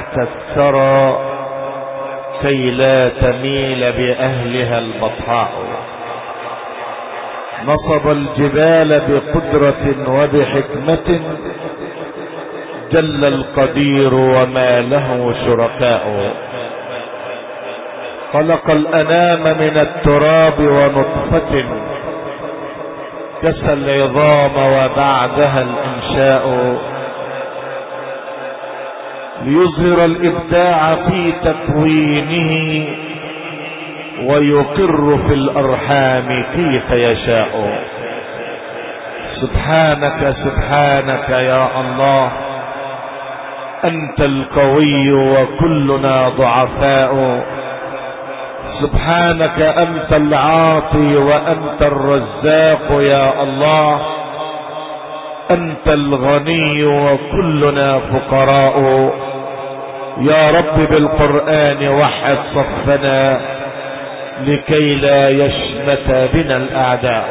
تحت الثرى كي لا تميل بأهلها البطحاء. نصب الجبال بقدرة وبحكمة جل القدير وما له شركاء. خلق الأنام من التراب ونطفة كسى العظام وبعدها الإنشاء ليظهر الإبداع في تكوينه ويقر في الأرحام كيف يشاء. سبحانك سبحانك يا الله، أنت القوي وكلنا ضعفاء. سبحانك أنت العاطي وأنت الرزاق يا الله، أنت الغني وكلنا فقراء. يا رب بالقرآن وحد صفنا لكي لا يشمت بنا الأعداء.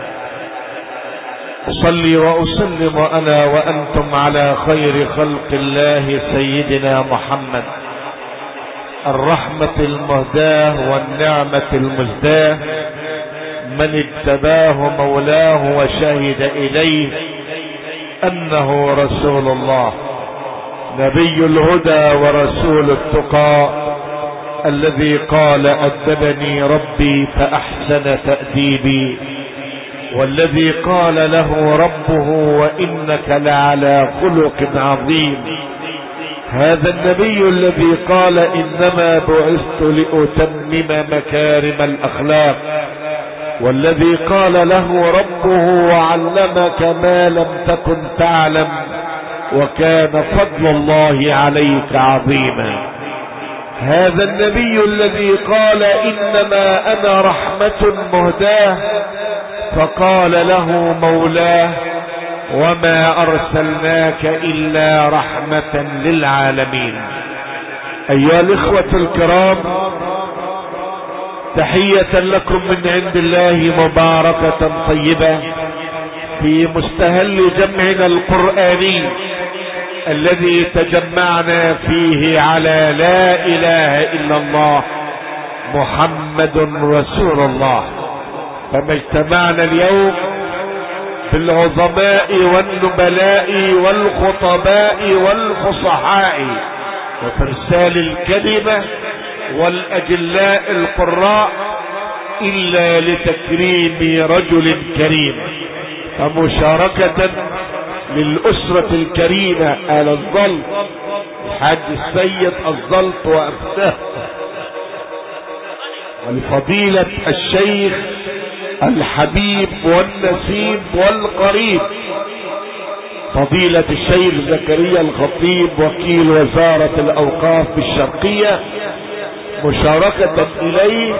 أصلي وأسلم أنا وأنتم على خير خلق الله سيدنا محمد، الرحمة المهداة والنعمة المزداة، من اتباه مولاه وشهد إليه أنه رسول الله، نبي الهدى ورسول التقى، الذي قال أدبني ربي فأحسن تأديبي، والذي قال له ربه وإنك لعلى خلق عظيم. هذا النبي الذي قال إنما بعثت لأتمم مكارم الأخلاق، والذي قال له ربه وعلمك ما لم تكن تعلم وكان فضل الله عليك عظيما. هذا النبي الذي قال إنما أنا رحمة مهداة، فقال له مولاه وما أرسلناك إلا رحمة للعالمين. أيها الإخوة الكرام، تحية لكم من عند الله مباركة طيبة في مستهل جمعنا القرآني الذي تجمعنا فيه على لا إله إلا الله محمد رسول الله. فما اجتمعنا اليوم في العظماء والنبلاء والخطباء والفصحاء وفرسال الكلمة والأجلاء القراء إلا لتكريم رجل كريم، فمشاركة للأسرة الكريمة آل الظلط، الحاج السيد الظلط وأمثاله، ولفضيلة الشيخ الحبيب والنسيب والقريب فضيلة الشيخ زكريا الخطيب وكيل وزارة الأوقاف بالشرقية، مشاركة إليه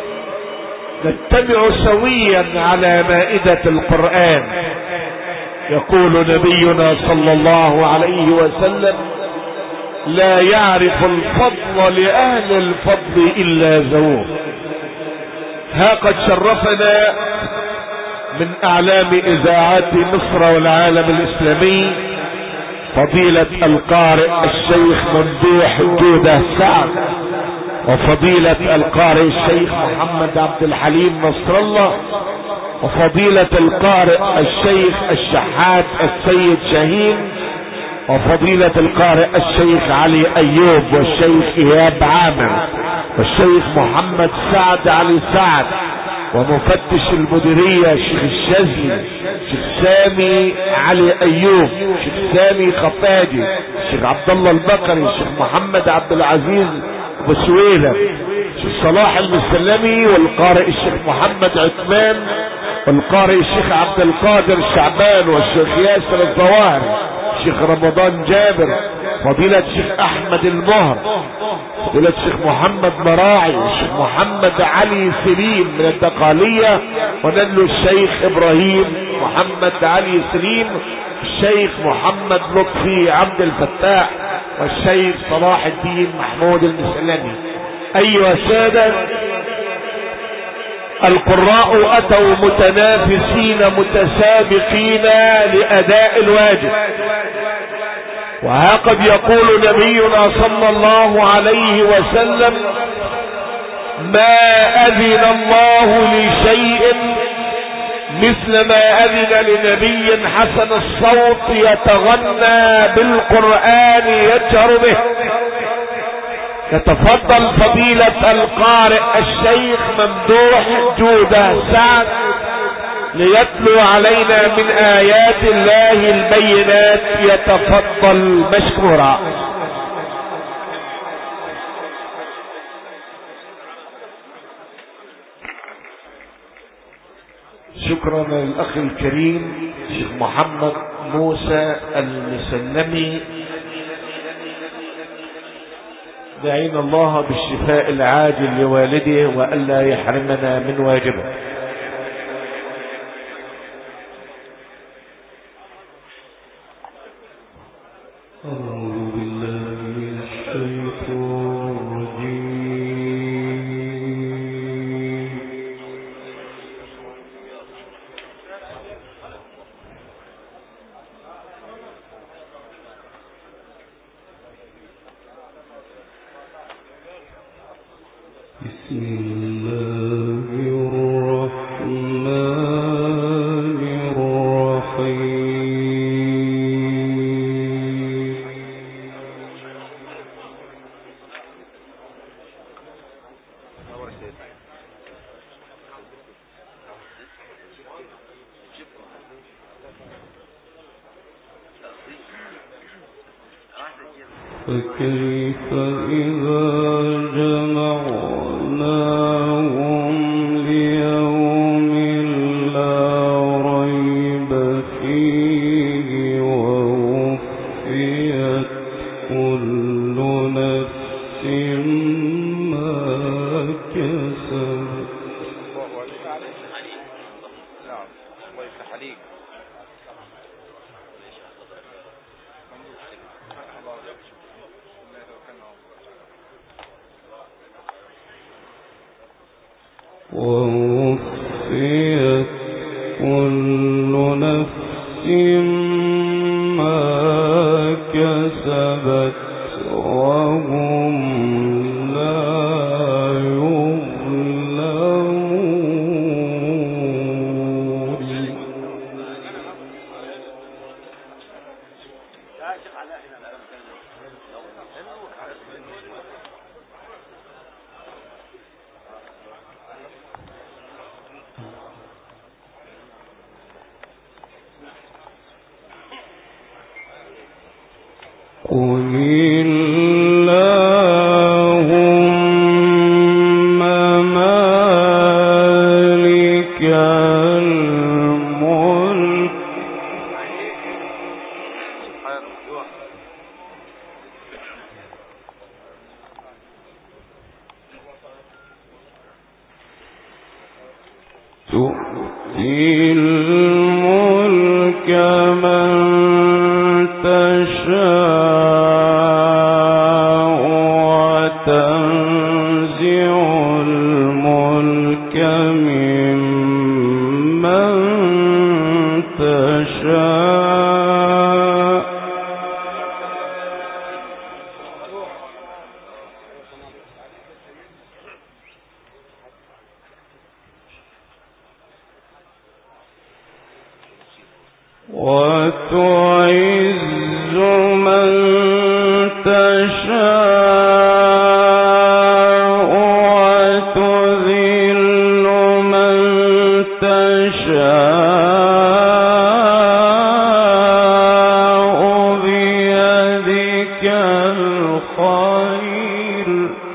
نجتمع سويا على مائدة القرآن. يقول نبينا صلى الله عليه وسلم لا يعرف الفضل لأهل الفضل إلا ذووه. ها قد شرفنا من أعلام إذاعات مصر والعالم الإسلامي فضيلة القارئ الشيخ ممدوح جودة سعد، وفضيلة القارئ الشيخ محمد عبد الحليم نصر الله، وفضيلة القارئ الشيخ الشحات السيد شاهين، وفضيلة القارئ الشيخ علي أيوب، والشيخ إياب عامر، والشيخ محمد سعد علي سعد، ومفتش المديرية الشيخ الشاذلي، الشيخ سامي علي أيوب، الشيخ سامي خفاجي، الشيخ عبد الله البقري، الشيخ محمد عبد العزيز بسويلة، الشيخ صلاح المسلمي، والقارئ الشيخ محمد عثمان، والقارئ الشيخ عبد القادر شعبان، والشيخ ياسر الظواهر، الشيخ رمضان جابر، فضيلة الشيخ احمد المهر، فضيلة الشيخ محمد مراعي، الشيخ محمد علي سليم من الدقالية، ونجل الشيخ ابراهيم محمد علي سليم، الشيخ محمد لطفي عبد الفتاح، والشيخ صلاح الدين محمود المسلمي. ايها السادة، القراء اتوا متنافسين متسابقين لاداء الواجب، وقد يقول نبينا صلى الله عليه وسلم: ما أذن الله لشيء مثل ما أذن لنبي حسن الصوت يتغنى بالقرآن يجهر به. يتفضل فضيلة القارئ الشيخ ممدوح جودة سعد ليتلو علينا من آيات الله البينات. يتفضل مشكورا. شكرا للأخ الكريم الشيخ محمد موسى المسلمي. دعينا الله بالشفاء العاجل لوالده وألا يحرمنا من واجبه. فكيف إذا جمعناهم ليوم لا ريب فيه ووفيت كل نفس ما كسبت. ووفيت كل نفس ما كسبت وهم لا يظلمون. قل اللهم مالك الملك تؤتي الملك من تشاء وتنزع الملك ممن تشاء وتعز من تشاء وتذل من تشاء بيدك الخير.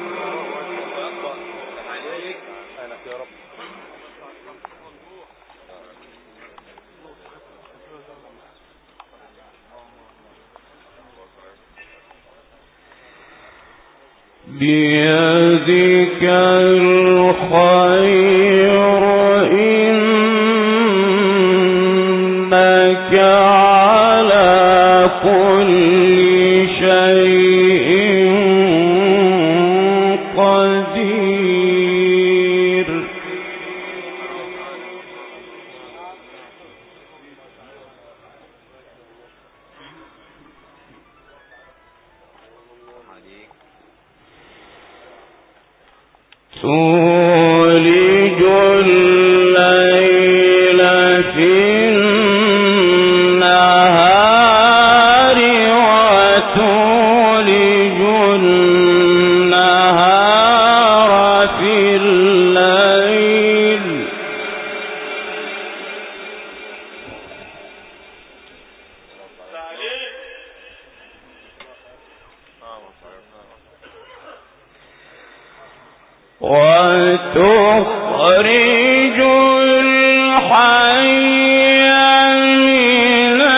بيدك الخير إنك على كل شيء قدير. تولج الليل في النهار وتولج النهار في الليل وتخرج الحي من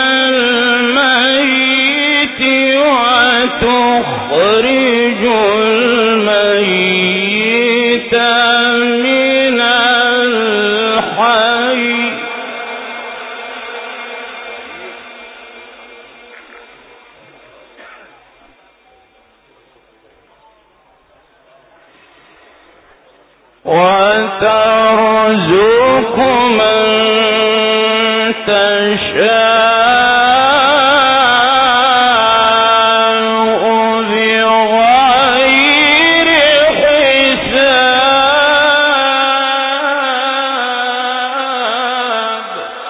الميت وتخرج الميت من الحي وترزق من تشاء بغير حساب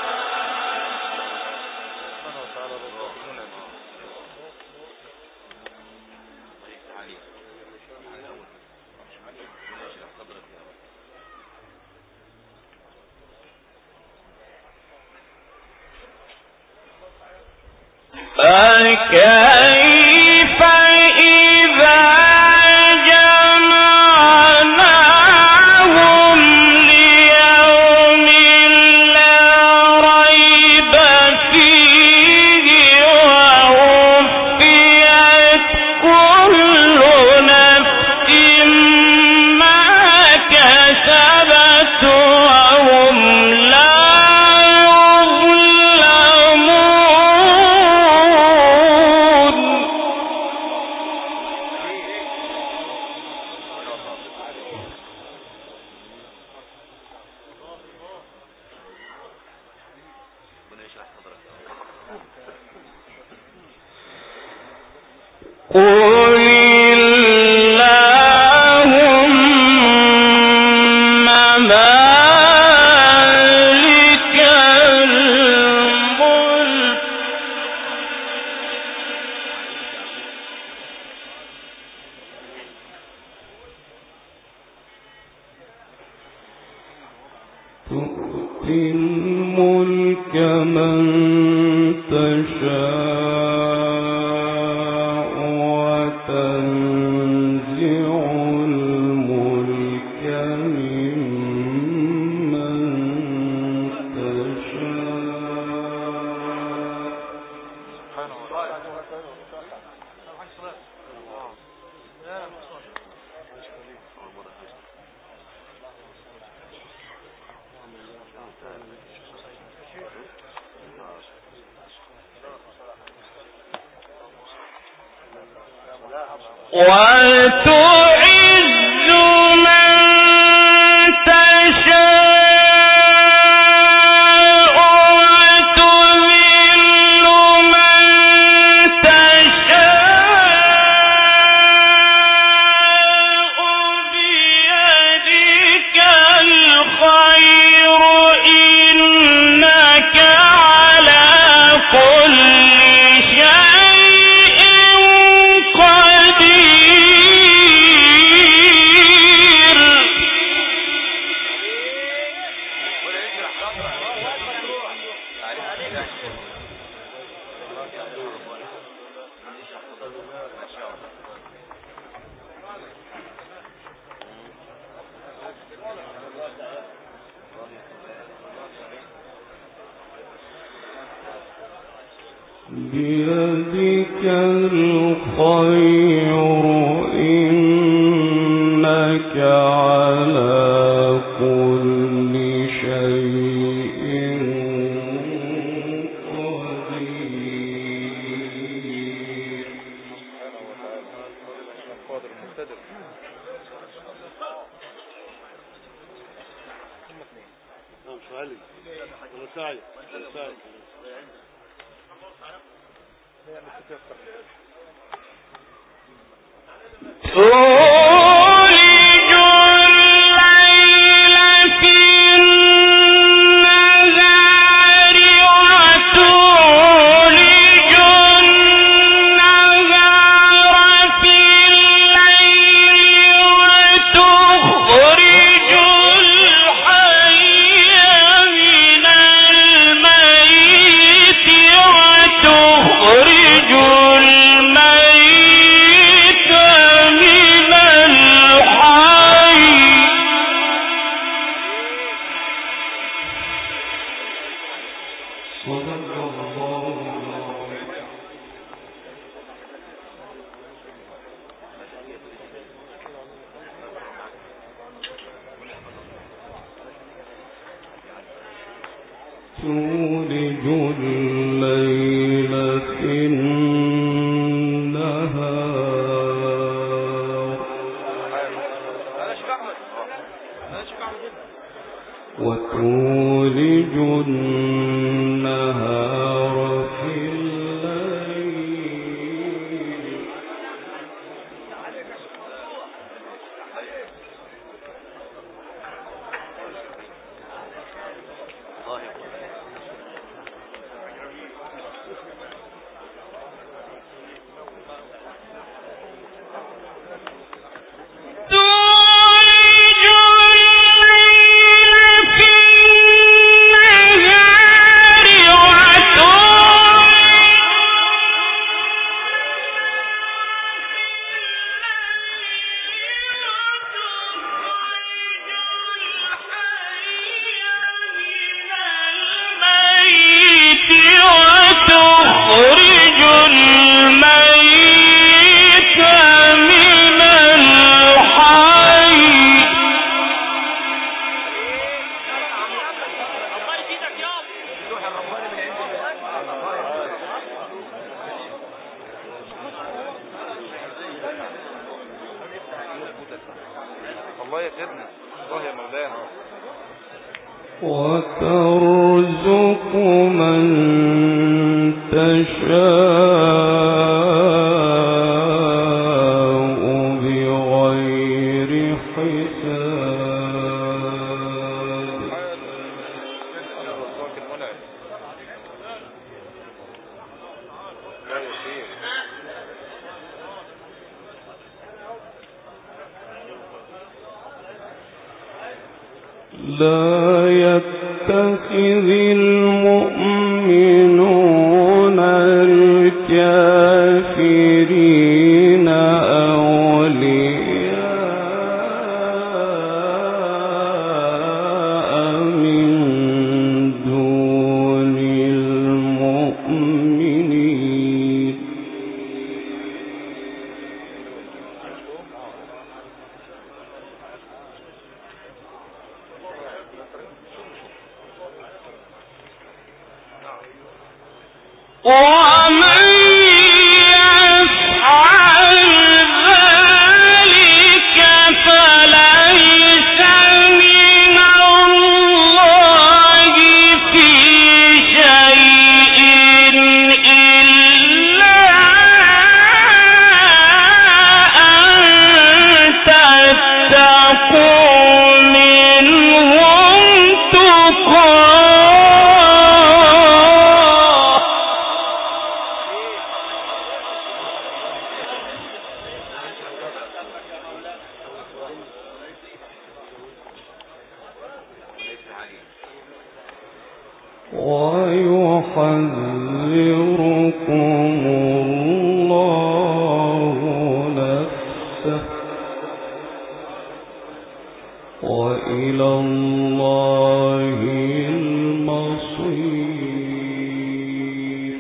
فكيف إذا جمعناهم ليوم لا ريب فيه ووفيت كل نفس ما كسبت وهم لا قل اللهم مالك الملك تؤتي الملك من تشاء وتنزع الملك ممن وتعز من تشاء وتذل من تشاء بيدك الخير إنك على كل شيء قدير بيدك الخير إنك على كل شيء قدير. تولج تولج الليل في النهار وتولج النهار في الليل وترزق من تشاء بغير حساب لا يتخذ المؤمنون الكافرين أولياء من دون المؤمنين ومن يفعل ذلك فليس من الله في شيء إلا أن تتقوا منهم تقاه ويحذركم الله نفسه وإلى الله المصير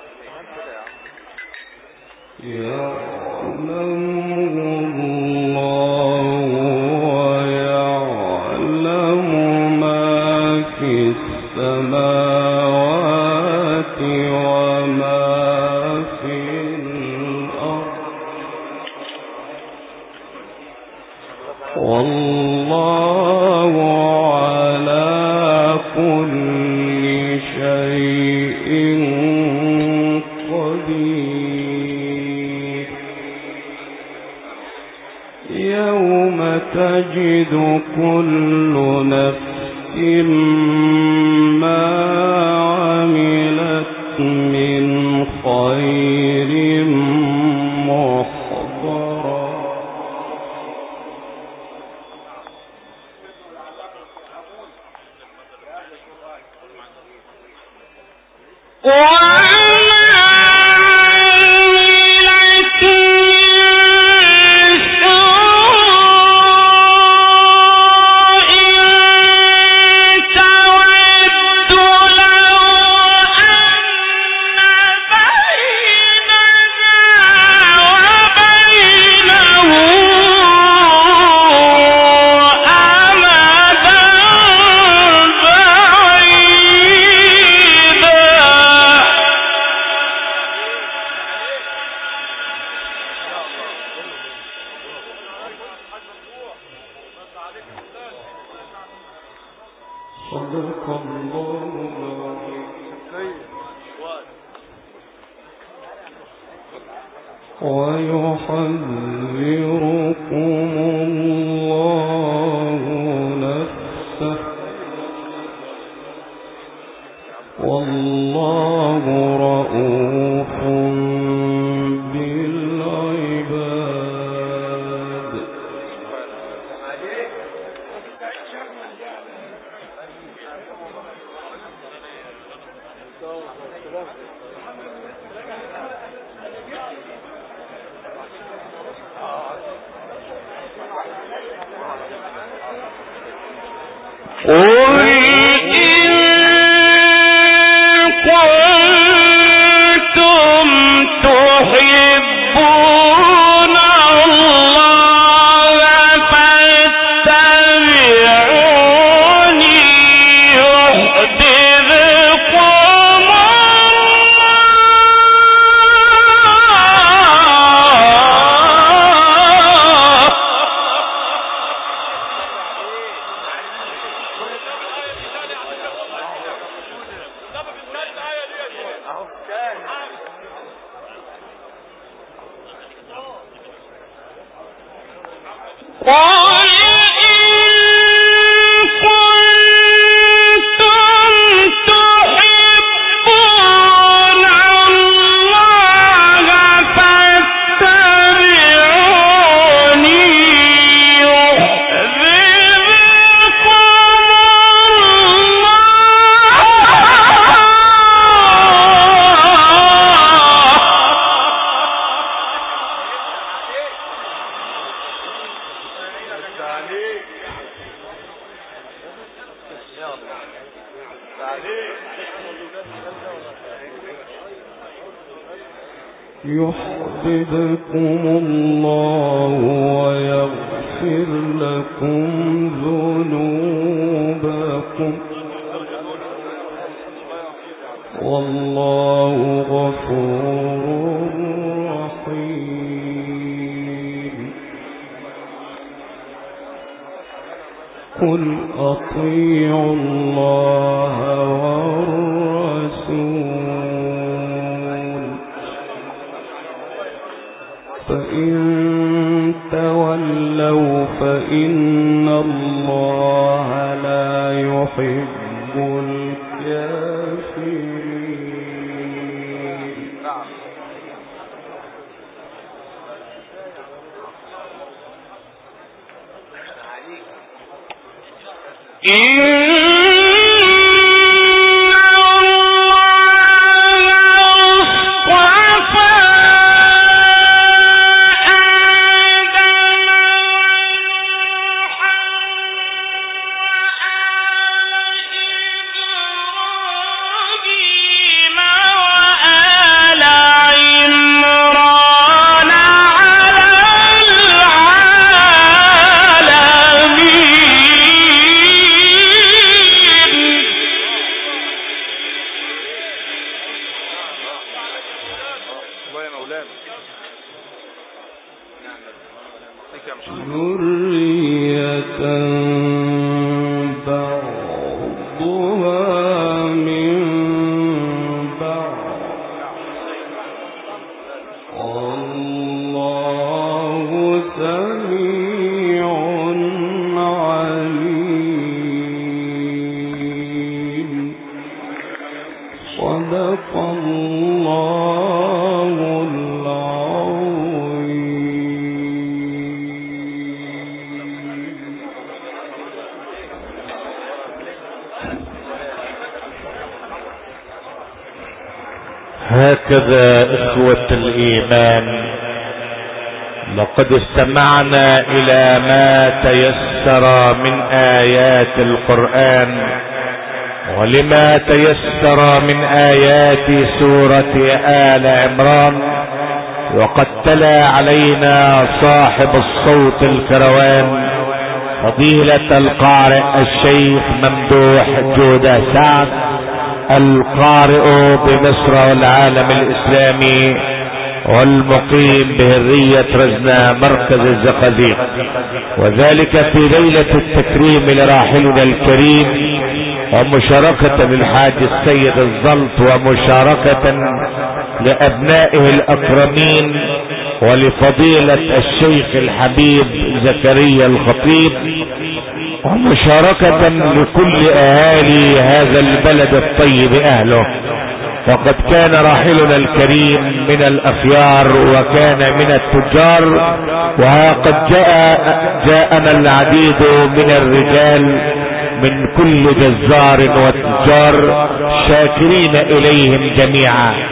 يعلمه الله قدير يوم تجد كل نفس ما عملت من خير محضرا ويحذركم الله نفسه والله رؤوف بالعباد يحببكم الله ويغفر لكم ذنوبكم والله غفور رحيم قل أطيعوا الله والرسول فإن تولوا فإن الله لا يحب الكافرين ذرية بعضها من بعض صدق الله العظيم. هكذا إخوة الإيمان لقد استمعنا إلى ما تيسر من آيات القرآن، ولما تيسر من آيات سورة آل عمران، وقد تلا علينا صاحب الصوت الكروان فضيلة القارئ الشيخ ممدوح جودة سعد، القارئ بمصر والعالم الإسلامي والمقيم بهرية رزنا مركز الزقازيق، وذلك في ليلة التكريم لراحلنا الكريم، ومشاركة للحاج السيد الزلط، ومشاركة لأبنائه الأكرمين، ولفضيلة الشيخ الحبيب زكريا الخطيب، ومشاركة لكل أهالي هذا البلد الطيب أهله. وقد كان راحلنا الكريم من الأخيار وكان من التجار، وقد جاءنا العديد من الرجال من كل جزار وتجار شاكرين إليهم جميعا.